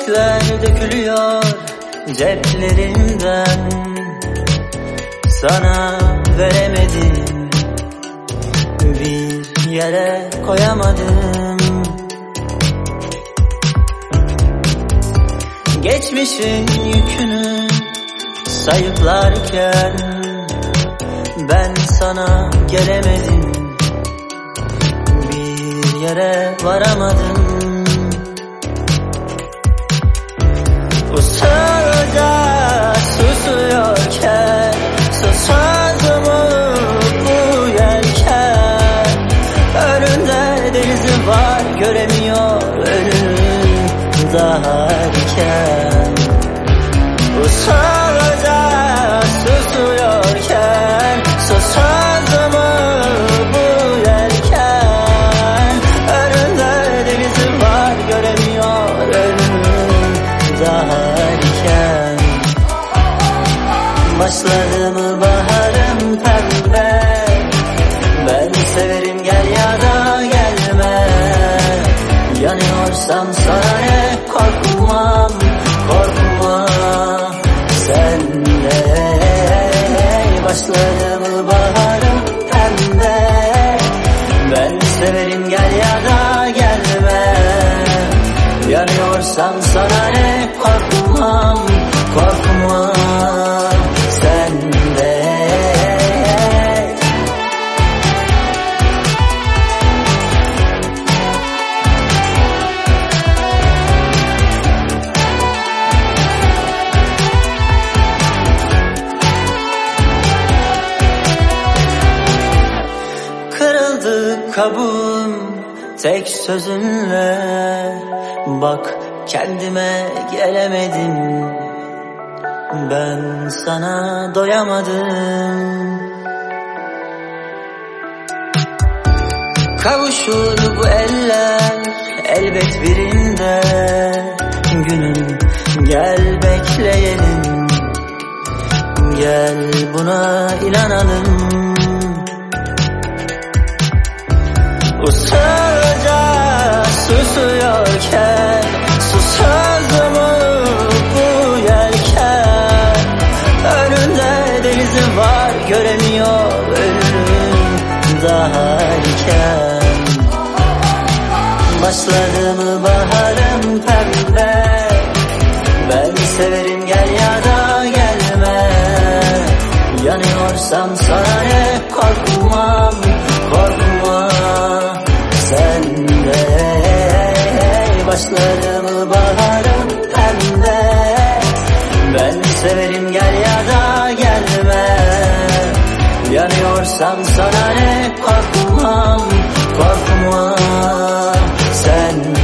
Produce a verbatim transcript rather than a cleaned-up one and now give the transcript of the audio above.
Çiçekler dökülüyor ceplerimden, sana veremedim, bir yere koyamadım. Geçmişin yükünü sayıklarken ben sana gelemedim, bir yere varamadım. Usulca susuyorken susmaz mı bu yelken? Önünde denizi var, göremiyor önünü daha erken. Usulca susuyorken susmaz mı bu yelken? Önünde denizi var, göremiyor önünü daha erken. Başladı mı baharım pembe, ben severim gel ya da gelme. Yanıyorsam sana ne, korkmam, korkma sen de. Başladı mı baharım pembe, ben severim gel ya da gelme. Yanıyorsam sana ne, korkmam, korkma sen de. Kırıldı kabuğum tek sözünle, bak kendime gelemedim, ben sana doyamadım. Kavuşur bu eller elbet birinde, günün gel bekleyelim, gel buna inanalım. Usulca susuyorken susmaz mı bu yelken? Önünde denizi var, göremiyor önünü daha erken. Başladı mı baharım pembe, ben severim gel ya da gelme. Yanıyorsam sana ne, korkmam, korkma sen de. Başladı mı baharım pembe, ben severim gel ya da gelme. Yanıyorsam sana ne, korkmam, korkma sen